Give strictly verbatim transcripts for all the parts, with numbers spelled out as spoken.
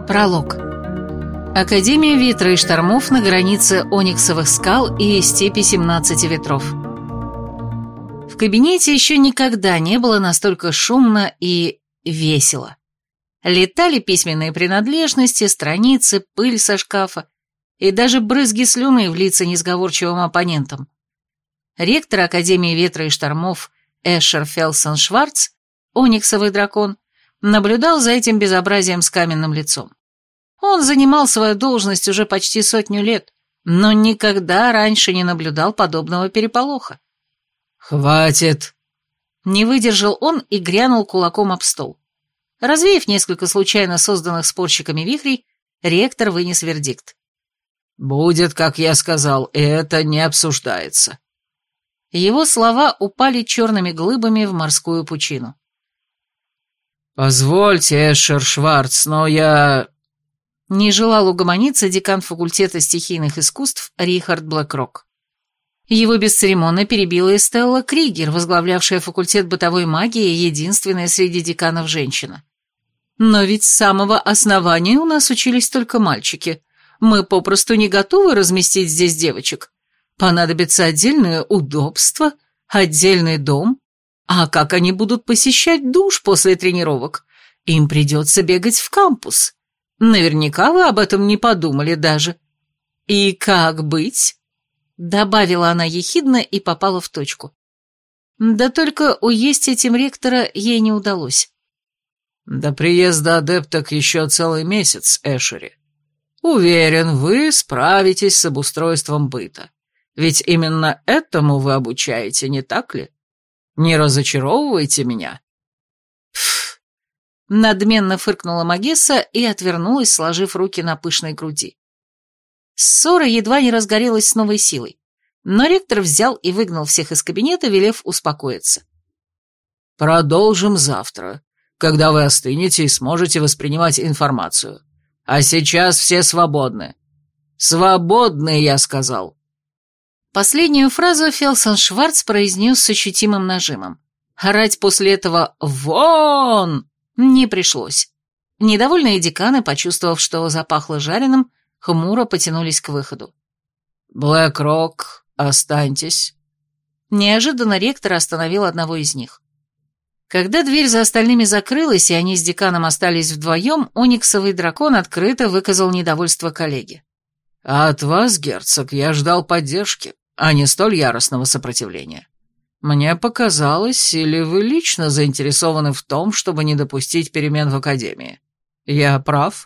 Пролог. Академия ветра и штормов на границе Ониксовых скал и степи семнадцати ветров. В кабинете еще никогда не было настолько шумно и весело. Летали письменные принадлежности, страницы, пыль со шкафа и даже брызги слюны в лица несговорчивым оппонентам. Ректор Академии ветра и штормов Эшер Фелсон Шварц, Ониксовый дракон, наблюдал за этим безобразием с каменным лицом. Он занимал свою должность уже почти сотню лет, но никогда раньше не наблюдал подобного переполоха. «Хватит!» Не выдержал он и грянул кулаком об стол. Развеяв несколько случайно созданных спорщиками вихрей, ректор вынес вердикт. «Будет, как я сказал, и это не обсуждается». Его слова упали черными глыбами в морскую пучину. «Позвольте, Эшер Шварц, но я...» Не желал угомониться декан факультета стихийных искусств Рихард Блэкрок. Его бесцеремонно перебила Эстелла Кригер, возглавлявшая факультет бытовой магии и единственная среди деканов женщина. «Но ведь с самого основания у нас учились только мальчики. Мы попросту не готовы разместить здесь девочек. Понадобится отдельное удобство, отдельный дом. А как они будут посещать душ после тренировок? Им придется бегать в кампус. Наверняка вы об этом не подумали даже. И как быть?» Добавила она ехидно и попала в точку. Да только уесть этим ректора ей не удалось. «До приезда адепток еще целый месяц, Эшери. Уверен, вы справитесь с обустройством быта. Ведь именно этому вы обучаете, не так ли? Не разочаровывайте меня». «Пф!» — надменно фыркнула Магесса и отвернулась, сложив руки на пышной груди. Ссора едва не разгорелась с новой силой, но ректор взял и выгнал всех из кабинета, велев успокоиться. «Продолжим завтра, когда вы остынете и сможете воспринимать информацию. А сейчас все свободны. Свободны, я сказал». Последнюю фразу Фелсон Шварц произнес с ощутимым нажимом. Орать после этого «Вон!» не пришлось. Недовольные деканы, почувствовав, что запахло жареным, хмуро потянулись к выходу. «Блэкрок, останьтесь». Неожиданно ректор остановил одного из них. Когда дверь за остальными закрылась, и они с деканом остались вдвоем, Ониксовый дракон открыто выказал недовольство коллеге. «А от вас, герцог, я ждал поддержки, а не столь яростного сопротивления. Мне показалось, или вы лично заинтересованы в том, чтобы не допустить перемен в Академии? Я прав?»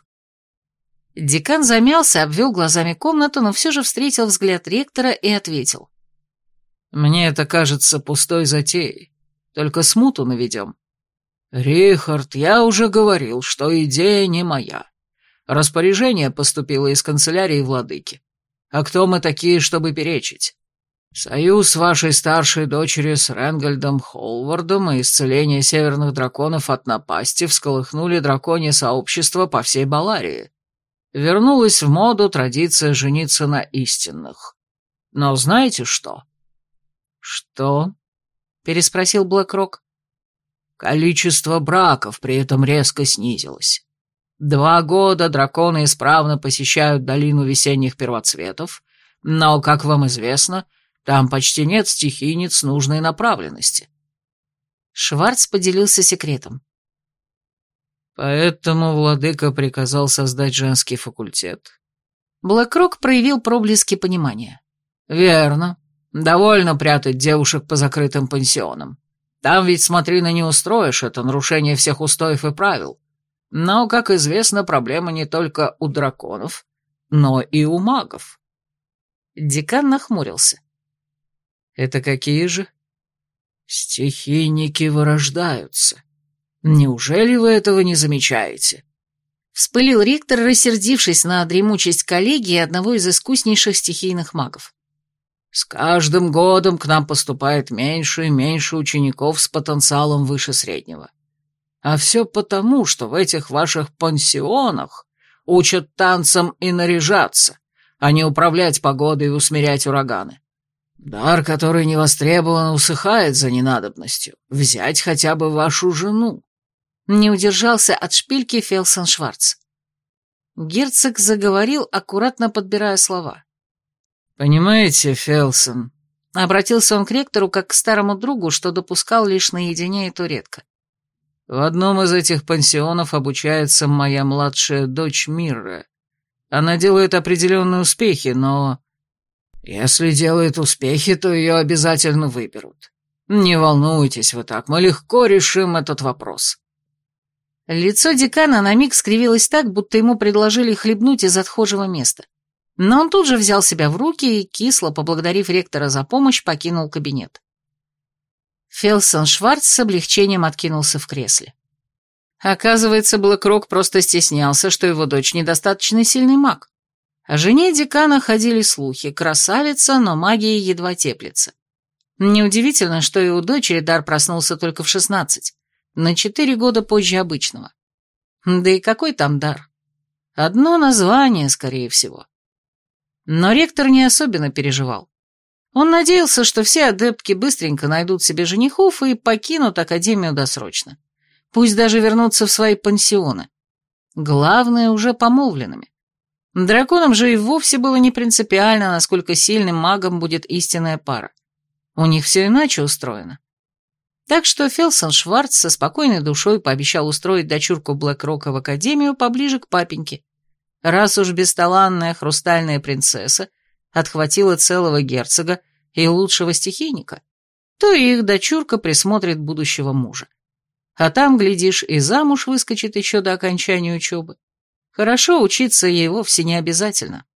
Декан замялся, обвел глазами комнату, но все же встретил взгляд ректора и ответил. «Мне это кажется пустой затеей. Только смуту наведем. Рихард, я уже говорил, что идея не моя. Распоряжение поступило из канцелярии владыки. А кто мы такие, чтобы перечить? Союз вашей старшей дочери с Ренгольдом Холвардом и исцеление северных драконов от напасти всколыхнули драконье сообщество по всей Баларии. Вернулась в моду традиция жениться на истинных. Но знаете что?» «Что?» — переспросил Блэкрок. «Количество браков при этом резко снизилось. Два года драконы исправно посещают долину весенних первоцветов, но, как вам известно, там почти нет стихийниц нужной направленности». Шварц поделился секретом. «Поэтому владыка приказал создать женский факультет». Блэкрок проявил проблески понимания. «Верно. Довольно прятать девушек по закрытым пансионам. Там ведь, смотрины, не устроишь, это нарушение всех устоев и правил. Но, как известно, проблема не только у драконов, но и у магов». Декан нахмурился. «Это какие же?» «Стихийники вырождаются. Неужели вы этого не замечаете?» Вспылил ректор, рассердившись на дремучесть коллеги и одного из искуснейших стихийных магов. «С каждым годом к нам поступает меньше и меньше учеников с потенциалом выше среднего. А все потому, что в этих ваших пансионах учат танцам и наряжаться, а не управлять погодой и усмирять ураганы. Дар, который не востребован, усыхает за ненадобностью. Взять хотя бы вашу жену». Не удержался от шпильки Фелсон Шварц. Герцог заговорил, аккуратно подбирая слова. «Понимаете, Фелсон...» Обратился он к ректору как к старому другу, что допускал лишь наедине и то редко. «В одном из этих пансионов обучается моя младшая дочь Мирра. Она делает определенные успехи, но... Если делает успехи, то ее обязательно выберут. Не волнуйтесь вы так, мы легко решим этот вопрос». Лицо декана на миг скривилось так, будто ему предложили хлебнуть из отхожего места. Но он тут же взял себя в руки и, кисло поблагодарив ректора за помощь, покинул кабинет. Фелсон Шварц с облегчением откинулся в кресле. Оказывается, Блэкрок просто стеснялся, что его дочь недостаточно сильный маг. О жене декана ходили слухи, красавица, но магия едва теплится. Неудивительно, что и у дочери дар проснулся только в шестнадцать, на четыре года позже обычного. Да и какой там дар? Одно название, скорее всего. Но ректор не особенно переживал. Он надеялся, что все адептки быстренько найдут себе женихов и покинут Академию досрочно. Пусть даже вернутся в свои пансионы. Главное, уже помолвленными. Драконам же и вовсе было не принципиально, насколько сильным магом будет истинная пара. У них все иначе устроено. Так что Фелсон Шварц со спокойной душой пообещал устроить дочурку Блэкрока в Академию поближе к папеньке. Раз уж бесталанная хрустальная принцесса отхватила целого герцога и лучшего стихийника, то и их дочурка присмотрит будущего мужа. А там, глядишь, и замуж выскочит еще до окончания учебы. Хорошо учиться ей вовсе не обязательно.